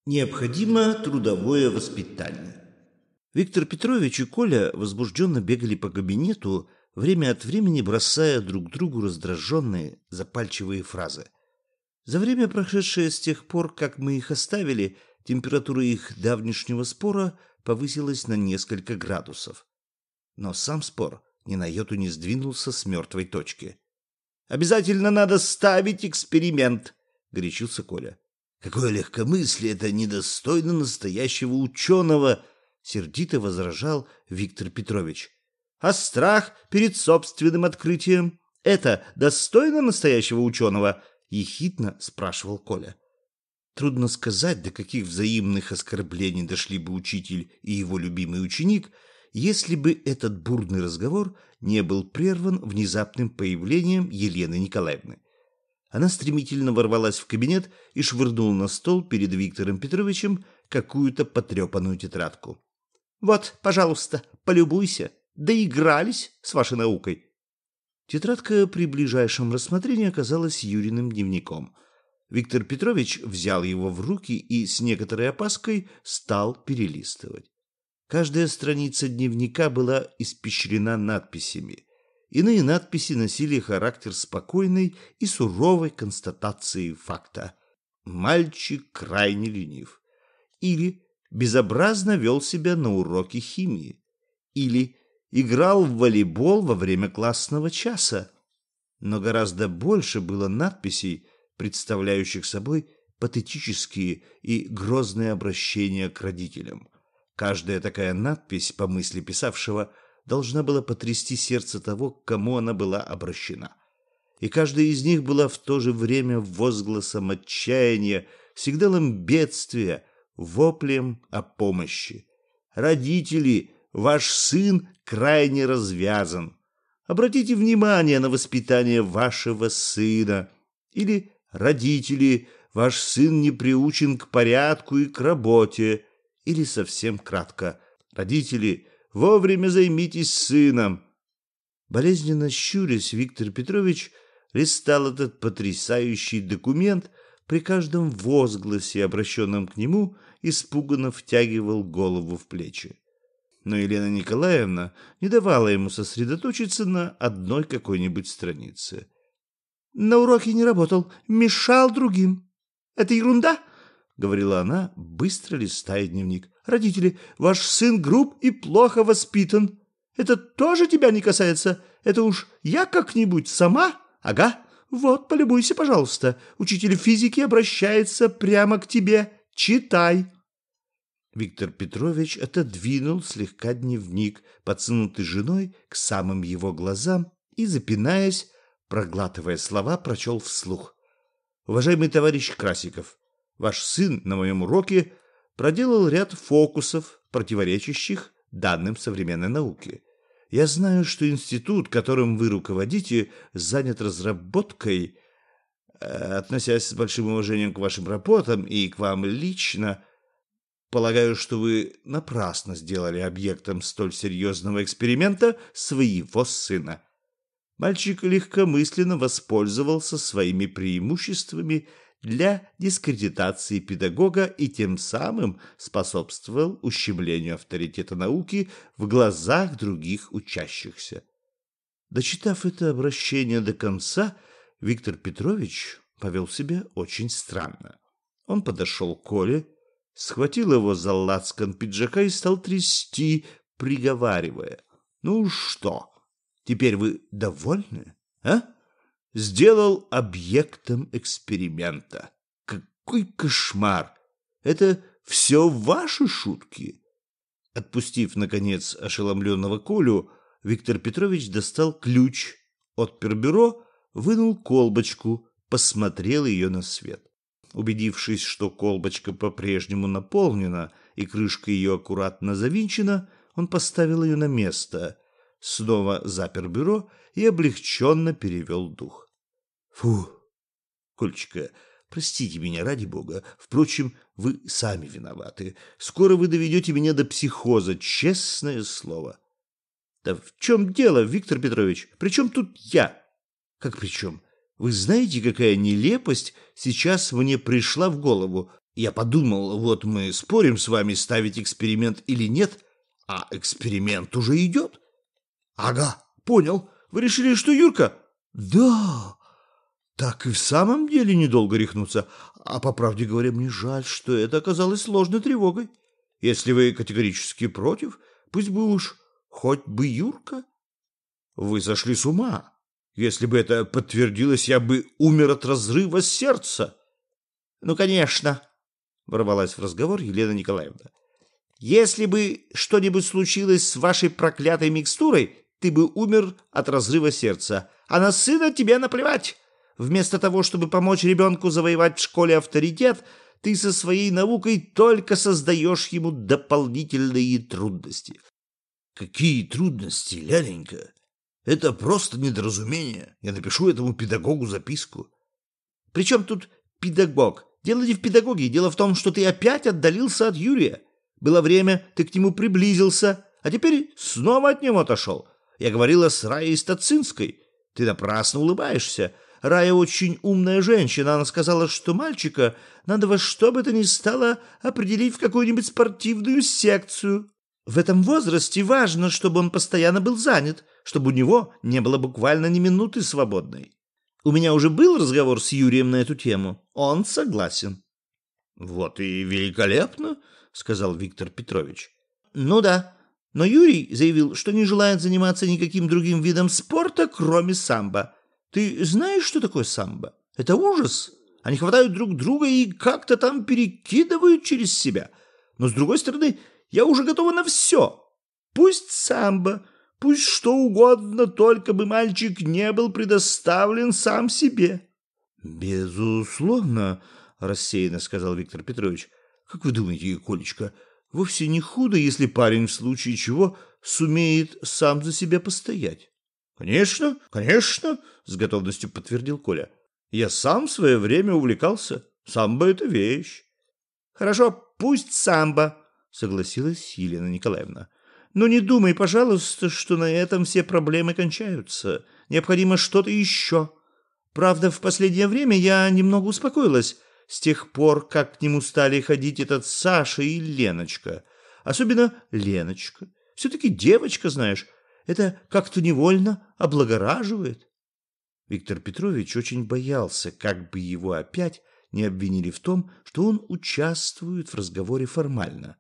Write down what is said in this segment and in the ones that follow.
Необходимо трудовое воспитание. Виктор Петрович и Коля возбужденно бегали по кабинету, время от времени бросая друг другу раздраженные, запальчивые фразы. За время, прошедшее с тех пор, как мы их оставили, температура их давнишнего спора повысилась на несколько градусов. Но сам спор ни на йоту не сдвинулся с мертвой точки. «Обязательно надо ставить эксперимент», — горячился Коля. «Какое легкомыслие, это недостойно настоящего ученого!» — сердито возражал Виктор Петрович. «А страх перед собственным открытием — это достойно настоящего ученого?» — ехидно спрашивал Коля. Трудно сказать, до каких взаимных оскорблений дошли бы учитель и его любимый ученик, если бы этот бурный разговор не был прерван внезапным появлением Елены Николаевны. Она стремительно ворвалась в кабинет и швырнула на стол перед Виктором Петровичем какую-то потрепанную тетрадку. «Вот, пожалуйста, полюбуйся. Доигрались с вашей наукой». Тетрадка при ближайшем рассмотрении оказалась Юриным дневником. Виктор Петрович взял его в руки и с некоторой опаской стал перелистывать. Каждая страница дневника была испещрена надписями. Иные надписи носили характер спокойной и суровой констатации факта. «Мальчик крайне ленив». Или «безобразно вел себя на уроке химии». Или «играл в волейбол во время классного часа». Но гораздо больше было надписей, представляющих собой патетические и грозные обращения к родителям. Каждая такая надпись, по мысли писавшего, должна была потрясти сердце того, к кому она была обращена. И каждая из них была в то же время возгласом отчаяния, сигналом бедствия, воплем о помощи. «Родители, ваш сын крайне развязан. Обратите внимание на воспитание вашего сына». Или «Родители, ваш сын не приучен к порядку и к работе». Или совсем кратко «Родители, вовремя займитесь сыном». Болезненно щурясь, Виктор Петрович листал этот потрясающий документ, при каждом возгласе, обращенном к нему, испуганно втягивал голову в плечи. Но Елена Николаевна не давала ему сосредоточиться на одной какой-нибудь странице. «На уроке не работал, мешал другим. Это ерунда?» — говорила она, быстро листая дневник. «Родители, ваш сын груб и плохо воспитан. Это тоже тебя не касается? Это уж я как-нибудь сама? Ага. Вот, полюбуйся, пожалуйста. Учитель физики обращается прямо к тебе. Читай». Виктор Петрович отодвинул слегка дневник, подсунутый женой к самым его глазам, и, запинаясь, проглатывая слова, прочел вслух. «Уважаемый товарищ Красиков, ваш сын на моем уроке проделал ряд фокусов, противоречащих данным современной науки. Я знаю, что институт, которым вы руководите, занят разработкой, относясь с большим уважением к вашим работам и к вам лично, полагаю, что вы напрасно сделали объектом столь серьезного эксперимента своего сына». Мальчик легкомысленно воспользовался своими преимуществами для дискредитации педагога и тем самым способствовал ущемлению авторитета науки в глазах других учащихся. Дочитав это обращение до конца, Виктор Петрович повел себя очень странно. Он подошел к Коле, схватил его за лацкан пиджака и стал трясти, приговаривая: «Ну что, теперь вы довольны, а? Сделал объектом эксперимента. Какой кошмар! Это все ваши шутки?» Отпустив, наконец, ошеломленного Колю, Виктор Петрович достал ключ, отпер бюро, вынул колбочку, посмотрел ее на свет. Убедившись, что колбочка по-прежнему наполнена и крышка ее аккуратно завинчена, он поставил ее на место, снова запер бюро и облегченно перевел дух. «Фу, Колечка, простите меня, ради бога. Впрочем, вы сами виноваты. Скоро вы доведете меня до психоза, честное слово». «Да в чем дело, Виктор Петрович? При чем тут я?» «Как при чем? Вы знаете, какая нелепость сейчас мне пришла в голову? Я подумал, вот мы спорим с вами, ставить эксперимент или нет, а эксперимент уже идет. Ага, понял. Вы решили, что Юрка? Да. Так и в самом деле недолго рехнуться. А по правде говоря, мне жаль, что это оказалось сложной тревогой. Если вы категорически против, пусть бы уж хоть бы Юрка. Вы сошли с ума. Если бы это подтвердилось, я бы умер от разрыва сердца. Ну, конечно, ворвалась в разговор Елена Николаевна. Если бы что-нибудь случилось с вашей проклятой микстурой, ты бы умер от разрыва сердца. А на сына тебе наплевать. Вместо того, чтобы помочь ребенку завоевать в школе авторитет, ты со своей наукой только создаешь ему дополнительные трудности. Какие трудности, Ляленька? Это просто недоразумение. Я напишу этому педагогу записку. Причем тут педагог? Дело не в педагоге. Дело в том, что ты опять отдалился от Юрия. Было время, ты к нему приблизился, а теперь снова от него отошел. Я говорила с Раей Стацинской. Ты напрасно улыбаешься. Рая очень умная женщина. Она сказала, что мальчика надо во что бы то ни стало определить в какую-нибудь спортивную секцию. В этом возрасте важно, чтобы он постоянно был занят, чтобы у него не было буквально ни минуты свободной. У меня уже был разговор с Юрием на эту тему. Он согласен. Вот и великолепно, сказал Виктор Петрович. Ну да, но Юрий заявил, что не желает заниматься никаким другим видом спорта, кроме самбо. Ты знаешь, что такое самбо? Это ужас. Они хватают друг друга и как-то там перекидывают через себя. Но с другой стороны, я уже готова на все. Пусть самбо, пусть что угодно, только бы мальчик не был предоставлен сам себе. Безусловно, рассеянно сказал Виктор Петрович. Как вы думаете, Колечка, вовсе не худо, если парень в случае чего сумеет сам за себя постоять? Конечно, конечно, с готовностью подтвердил Коля. Я сам в свое время увлекался. Самбо — это вещь. Хорошо, пусть самбо, согласилась Елена Николаевна. Но не думай, пожалуйста, что на этом все проблемы кончаются. Необходимо что-то еще. Правда, в последнее время я немного успокоилась с тех пор, как к нему стали ходить этот Саша и Леночка. Особенно Леночка. Все-таки девочка, знаешь, это как-то невольно облагораживает. Виктор Петрович очень боялся, как бы его опять не обвинили в том, что он участвует в разговоре формально.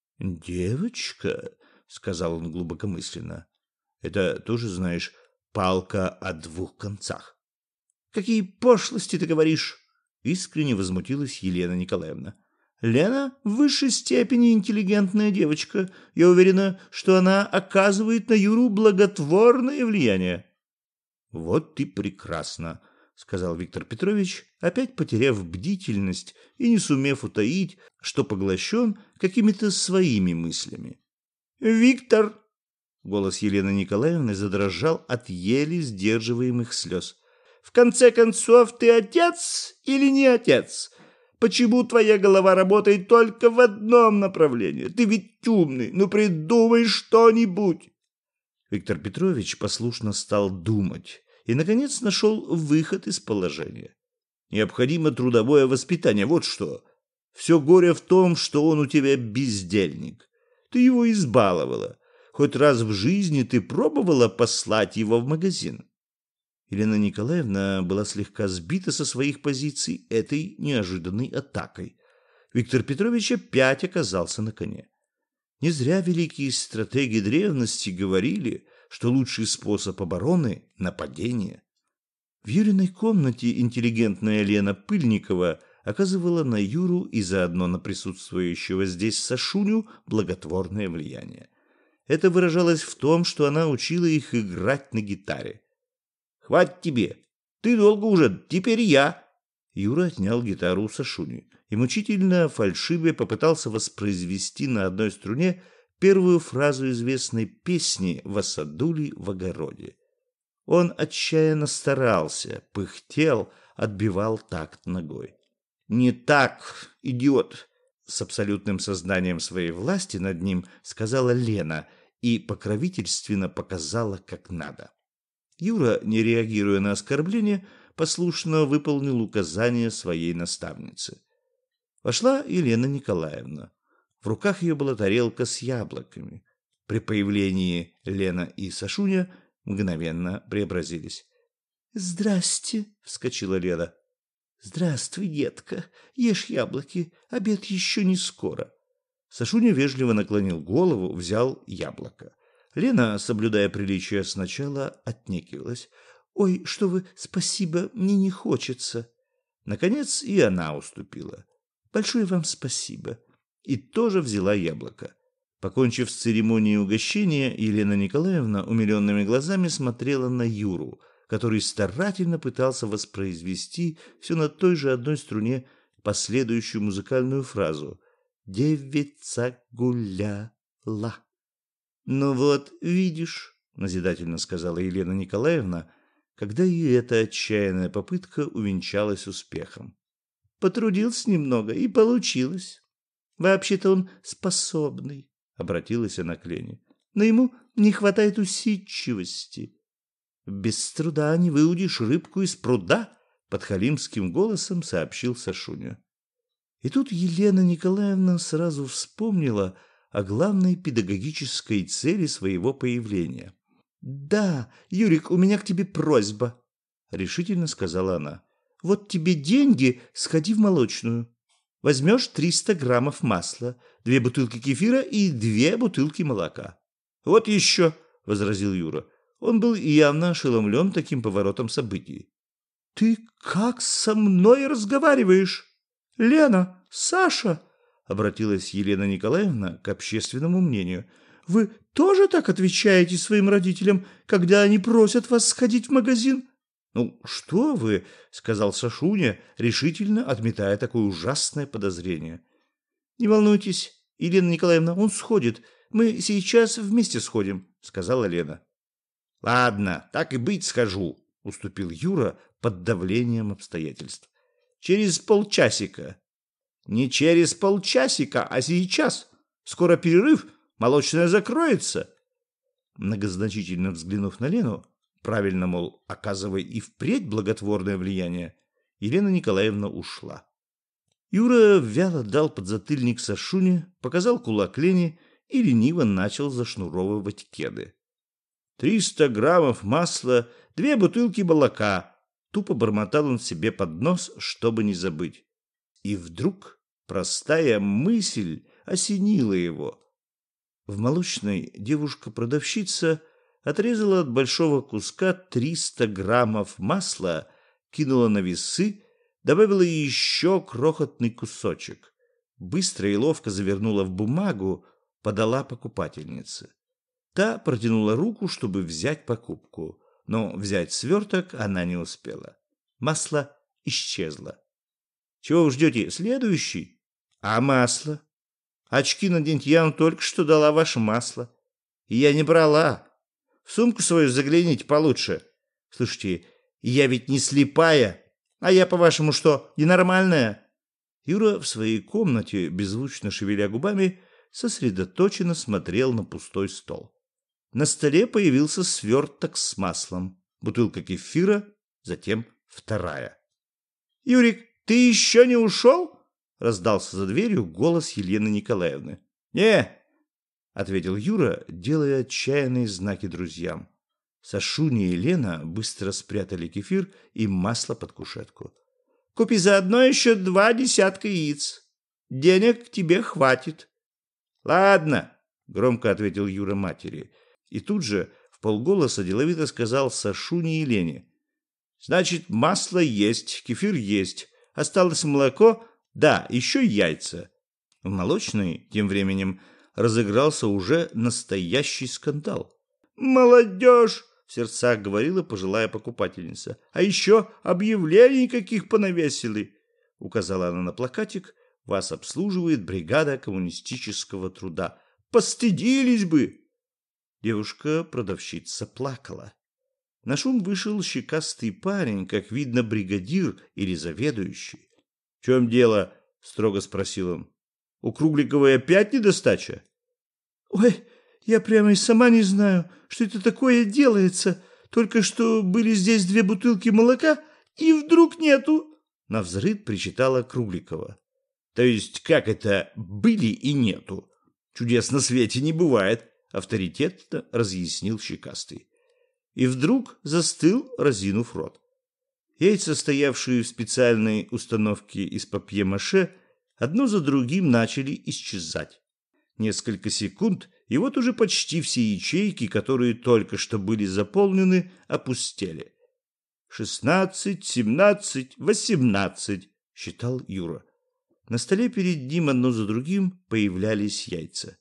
«Девочка», — сказал он глубокомысленно, — «это тоже, знаешь, палка о двух концах». «Какие пошлости ты говоришь!» — искренне возмутилась Елена Николаевна. «Лена в высшей степени интеллигентная девочка. Я уверена, что она оказывает на Юру благотворное влияние». «Вот и прекрасно», — сказал Виктор Петрович, опять потеряв бдительность и не сумев утаить, что поглощен какими-то своими мыслями. «Виктор!» — голос Елены Николаевны задрожал от еле сдерживаемых слез. «В конце концов, ты отец или не отец? Почему твоя голова работает только в одном направлении? Ты ведь умный, ну придумай что-нибудь!» Виктор Петрович послушно стал думать и, наконец, нашел выход из положения. «Необходимо трудовое воспитание, вот что. Все горе в том, что он у тебя бездельник. Ты его избаловала. Хоть раз в жизни ты пробовала послать его в магазин?» Елена Николаевна была слегка сбита со своих позиций этой неожиданной атакой. Виктор Петрович опять оказался на коне. Не зря великие стратеги древности говорили, что лучший способ обороны — нападение. В Юриной комнате интеллигентная Лена Пыльникова оказывала на Юру и заодно на присутствующего здесь Сашуню благотворное влияние. Это выражалось в том, что она учила их играть на гитаре. «Хватит тебе! Ты долго уже, теперь я!» Юра отнял гитару у Сашуни и мучительно фальшиве попытался воспроизвести на одной струне первую фразу известной песни «В саду ли, в огороде». Он отчаянно старался, пыхтел, отбивал такт ногой. «Не так, идиот!» — с абсолютным сознанием своей власти над ним сказала Лена и покровительственно показала, как надо. Юра, не реагируя на оскорбление, послушно выполнил указания своей наставницы. Вошла Елена Николаевна. В руках ее была тарелка с яблоками. При появлении Лена и Сашуня мгновенно преобразились. «Здрасте!» — вскочила Лена. «Здравствуй, детка. Ешь яблоки. Обед еще не скоро». Сашуня вежливо наклонил голову, взял яблоко. Лена, соблюдая приличие, сначала отнекивалась. «Ой, что вы, спасибо, мне не хочется». Наконец и она уступила. «Большое вам спасибо». И тоже взяла яблоко. Покончив с церемонией угощения, Елена Николаевна умиленными глазами смотрела на Юру, который старательно пытался воспроизвести все на той же одной струне последующую музыкальную фразу «Девица гуляла». «Ну вот, видишь», — назидательно сказала Елена Николаевна, когда и эта отчаянная попытка увенчалась успехом. «Потрудился немного, и получилось. Вообще-то он способный», — обратилась она к Лене, «но ему не хватает усидчивости». «Без труда не выудишь рыбку из пруда», — подхалимским голосом сообщил Сашуня. И тут Елена Николаевна сразу вспомнила о главной педагогической цели своего появления. «Да, Юрик, у меня к тебе просьба», — решительно сказала она. «Вот тебе деньги, сходи в молочную. Возьмешь 300 граммов масла, 2 бутылки кефира и 2 бутылки молока». «Вот еще», — возразил Юра. Он был явно ошеломлен таким поворотом событий. «Ты как со мной разговариваешь? Лена, Саша!» — обратилась Елена Николаевна к общественному мнению. «Вы тоже так отвечаете своим родителям, когда они просят вас сходить в магазин?» «Ну, что вы!» — сказал Сашуня, решительно отметая такое ужасное подозрение. «Не волнуйтесь, Елена Николаевна, он сходит. Мы сейчас вместе сходим», — сказала Лена. «Ладно, так и быть, схожу», — уступил Юра под давлением обстоятельств. «Через полчасика». «Не через полчасика, а сейчас. Скоро перерыв, молочная закроется». Многозначительно взглянув на Лену, правильно, мол, оказывая и впредь благотворное влияние, Елена Николаевна ушла. Юра вяло дал подзатыльник Сашуне, показал кулак Лене и лениво начал зашнуровывать кеды. 300 граммов масла, 2 бутылки молока. Тупо бормотал он себе под нос, чтобы не забыть. И вдруг простая мысль осенила его. В молочной девушка-продавщица отрезала от большого куска 300 граммов масла, кинула на весы, добавила еще крохотный кусочек. Быстро и ловко завернула в бумагу, подала покупательнице. Та протянула руку, чтобы взять покупку, но взять сверток она не успела. Масло исчезло. «Чего вы ждете? Следующий? А масло? Очки наденьте, я вам только что дала ваше масло. И я не брала. В сумку свою загляните получше. Слушайте, я ведь не слепая, а я, по-вашему, что, ненормальная?» Юра в своей комнате, беззвучно шевеля губами, сосредоточенно смотрел на пустой стол. На столе появился сверток с маслом, бутылка кефира, затем вторая. «Юрик, ты еще не ушел?» — раздался за дверью голос Елены Николаевны. «Не!» — ответил Юра, делая отчаянные знаки друзьям. Сашуня и Лена быстро спрятали кефир и масло под кушетку. «Купи заодно еще 2 десятка яиц. Денег тебе хватит». «Ладно», — громко ответил Юра матери. И тут же вполголоса деловито сказал Сашуне и Лене. «Значит, масло есть, кефир есть. Осталось молоко, да, еще яйца». В молочной, тем временем, разыгрался уже настоящий скандал. «Молодежь!» — в сердцах говорила пожилая покупательница. «А еще объявлений каких понавесили!» — указала она на плакатик. «Вас обслуживает бригада коммунистического труда. Постыдились бы!» Девушка-продавщица плакала. На шум вышел щекастый парень, как видно, бригадир или заведующий. «В чем дело?» — строго спросил он. «У Кругликовой опять недостача?» «Ой, я прямо и сама не знаю, что это такое делается. Только что были здесь 2 бутылки молока, и вдруг нету!» Навзрыд причитала Кругликова. То есть, как это были и нету? Чудес на свете не бывает, авторитетно разъяснил Щекастый. И вдруг застыл, разинув рот. Яйца, стоявшие в специальной установке из папье-маше, одно за другим начали исчезать. Несколько секунд, и вот уже почти все ячейки, которые только что были заполнены, опустели. 16, 17, 18, считал Юра. На столе перед ним одно за другим появлялись яйца.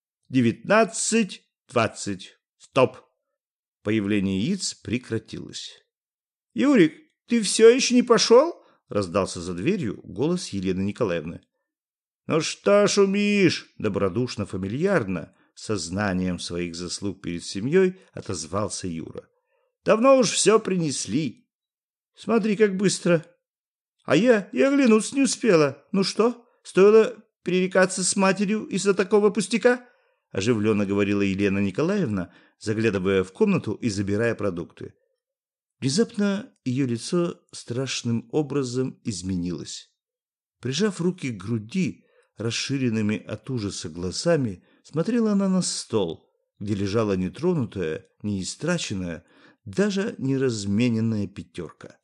19, 20. Стоп! Появление яиц прекратилось. «Юрик, ты все еще не пошел?» — раздался за дверью голос Елены Николаевны. «Ну что шумишь?» — добродушно-фамильярно, сознанием своих заслуг перед семьей, отозвался Юра. «Давно уж все принесли. Смотри, как быстро. А я и оглянуться не успела. Ну что, стоило пререкаться с матерью из-за такого пустяка?» — оживленно говорила Елена Николаевна, заглядывая в комнату и забирая продукты. Внезапно ее лицо страшным образом изменилось. Прижав руки к груди, расширенными от ужаса глазами, смотрела она на стол, где лежала нетронутая, неистраченная, даже не размененная пятерка.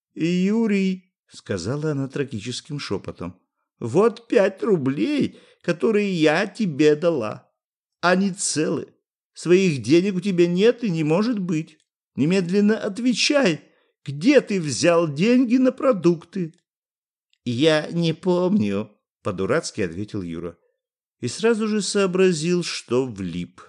«Юрий», — сказала она трагическим шепотом, — «вот 5 рублей, которые я тебе дала. Они целы. Своих денег у тебя нет и не может быть. Немедленно отвечай, где ты взял деньги на продукты?» «Я не помню», — по-дурацки ответил Юра. И сразу же сообразил, что влип.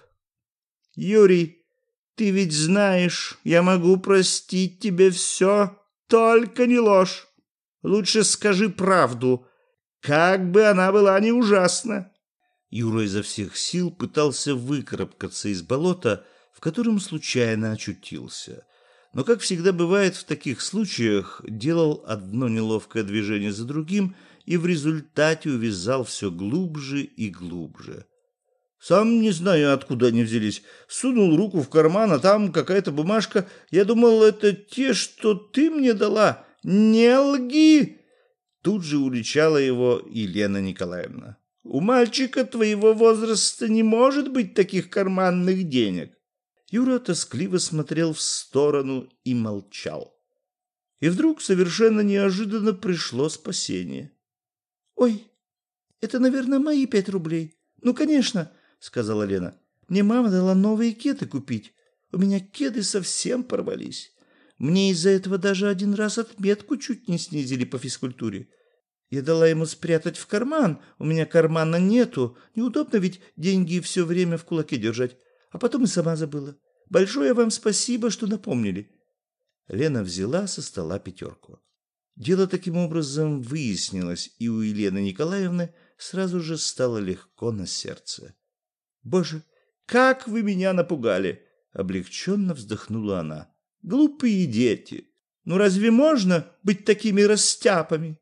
«Юрий, ты ведь знаешь, я могу простить тебе все, только не ложь. Лучше скажи правду, как бы она была не ужасна». Юра изо всех сил пытался выкарабкаться из болота, в котором случайно очутился. Но, как всегда бывает в таких случаях, делал одно неловкое движение за другим и в результате увязал все глубже и глубже. «Сам не знаю, откуда они взялись. Сунул руку в карман, а там какая-то бумажка. Я думал, это те, что ты мне дала. Не лги!» Тут же уличала его Елена Николаевна. «У мальчика твоего возраста не может быть таких карманных денег». Юра тоскливо смотрел в сторону и молчал. И вдруг совершенно неожиданно пришло спасение. «Ой, это, наверное, мои 5 рублей. Ну, конечно», — сказала Лена. «Мне мама дала новые кеды купить. У меня кеды совсем порвались. Мне из-за этого даже один раз отметку чуть не снизили по физкультуре. Я дала ему спрятать в карман. У меня кармана нету. Неудобно ведь деньги все время в кулаке держать. А потом и сама забыла. Большое вам спасибо, что напомнили». Лена взяла со стола 5. Дело таким образом выяснилось, и у Елены Николаевны сразу же стало легко на сердце. «Боже, как вы меня напугали!» — облегченно вздохнула она. «Глупые дети! Ну разве можно быть такими растяпами?»